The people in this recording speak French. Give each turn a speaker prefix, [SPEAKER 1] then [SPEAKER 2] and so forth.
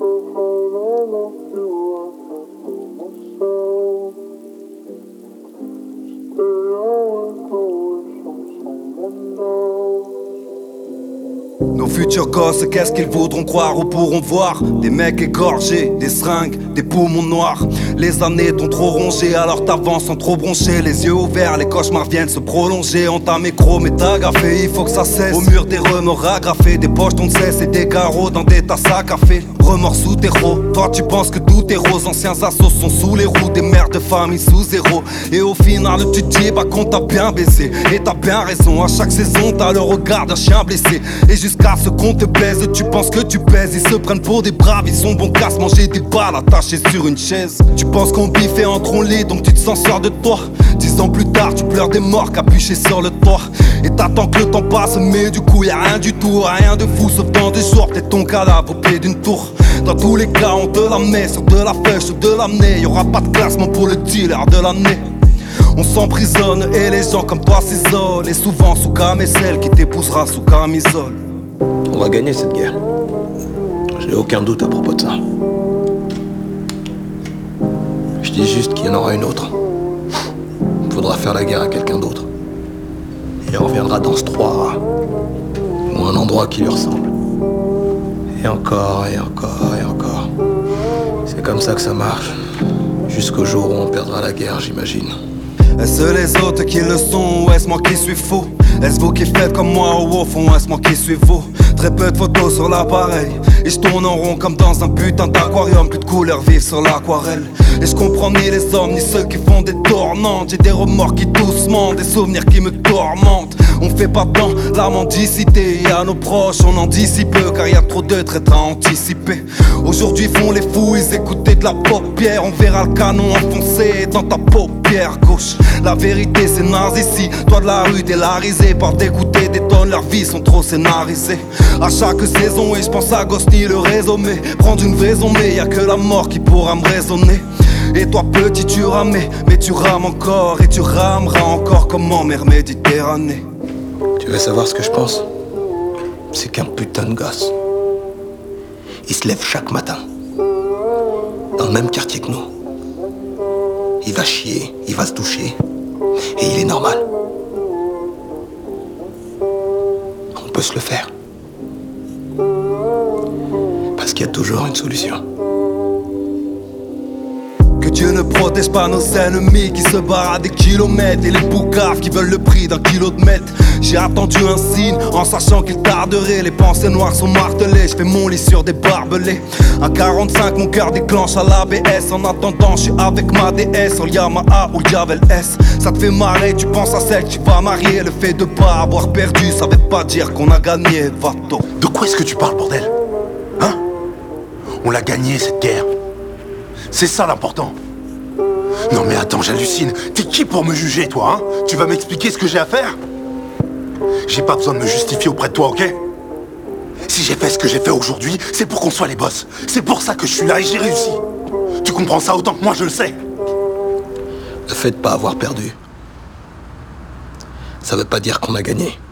[SPEAKER 1] Nos futurs gosses, qu'est-ce qu'ils voudront croire ou pourront voir? Des mecs égorgés, des seringues, des poumons noirs. Les années t'ont trop rongé, alors t'avances sans trop broncher. Les yeux ouverts, les cauchemars viennent se prolonger. Entamé chrome et agrafé, il faut que ça cesse. Au mur des remords agrafés, des poches dont cesse et des carreaux dans des tasses à café. Remords sous terreau, toi tu penses que tout est rose. Anciens assos sont sous les roues, des mères de famille sous zéro. Et au final tu te dis bah qu'on t'a bien baisé. Et t'as bien raison, à chaque saison t'as le regard d'un chien blessé. Et jusqu'à ce qu'on te baise, tu penses que tu pèses. Ils se prennent pour des braves, ils sont bons qu'à se manger des balles attachées sur une chaise. Tu penses qu'on biffe et entre on lit, donc tu te sens sûr de toi. 10 ans plus tard, tu pleures des morts capuchés sur le toit. Et t'attends que le temps passe, mais du coup y'a rien du tout. Rien de fou, sauf dans des jours, t'es ton cadavre au pied d'une tour. Dans tous les cas, on te la met sur de la feuille, sur de l'amener. Y'aura pas de classement pour le dealer de l'année. On s'emprisonne et les gens comme toi s'isolent. Et souvent sous cam et celle qui t'épousera sous camisole.
[SPEAKER 2] On va gagner cette guerre. J'ai aucun doute à propos de ça. Je dis juste qu'il y en aura une autre. Faudra faire la guerre à quelqu'un d'autre. Et on reviendra dans ce trou ou un endroit qui lui ressemble. Et encore, et encore, et encore. C'est comme ça que ça marche. Jusqu'au jour où on perdra la guerre, j'imagine.
[SPEAKER 1] Est-ce les autres qui le sont ou est-ce moi qui suis faux? Est-ce vous qui faites comme moi ou au fond est-ce moi qui suis faux? Très peu de photos sur l'appareil et je tourne en rond comme dans un putain d'aquarium. Plus de couleurs vives sur l'aquarelle. Et je comprends ni les hommes ni ceux qui font des tournantes. J'ai des remords qui doucement, des souvenirs qui me tourmentent. On fait pas tant la mendicité. Et à nos proches on en dit si peu car y a trop de traîtres à anticiper. Aujourd'hui font les fous, ils écoutaient de la paupière. On verra le canon enfoncé dans ta paupière gauche. La vérité c'est naze ici. Toi de la rue t'es larisé par dégoûter des tonnes. Leurs vies sont trop scénarisées. À chaque saison et je pense à Gosni le réseau. Mais prendre une vraie zone, mais y'a que la mort qui pourra me raisonner. Et toi petit tu ramais, mais tu rames encore. Et tu rameras encore comme en mer Méditerranée.
[SPEAKER 2] Tu veux savoir ce que je pense? C'est qu'un putain de gosse. Il se lève chaque matin. Dans le même quartier que nous. Il va chier, il va se doucher. Et il est normal. On peut se le faire. Parce qu'il y a toujours une solution.
[SPEAKER 1] Que Dieu ne protège pas nos ennemis qui se barrent à des kilomètres. Et les boucaves qui veulent le prix d'un kilo de mètre. J'ai attendu un signe en sachant qu'il tarderait. Les pensées noires sont martelées, je fais mon lit sur des barbelés. À 45 mon cœur déclenche à l'ABS. En attendant je suis avec ma déesse en Yamaha ou Javel S. Ça te fait marrer, tu penses à celle que tu vas marier. Le fait de pas avoir perdu, ça veut pas dire qu'on a gagné, va-t'en.
[SPEAKER 3] De quoi est-ce que tu parles, bordel? Hein? On l'a gagné cette guerre. C'est ça l'important. Non mais attends, j'hallucine. T'es qui pour me juger, toi, hein? Tu vas m'expliquer ce que j'ai à faire? J'ai pas besoin de me justifier auprès de toi, ok? Si j'ai fait ce que j'ai fait aujourd'hui, c'est pour qu'on soit les boss. C'est pour ça que je suis là et j'ai réussi. Tu comprends ça autant que moi, je le sais.
[SPEAKER 2] Le fait de pas avoir perdu, ça veut pas dire qu'on a gagné.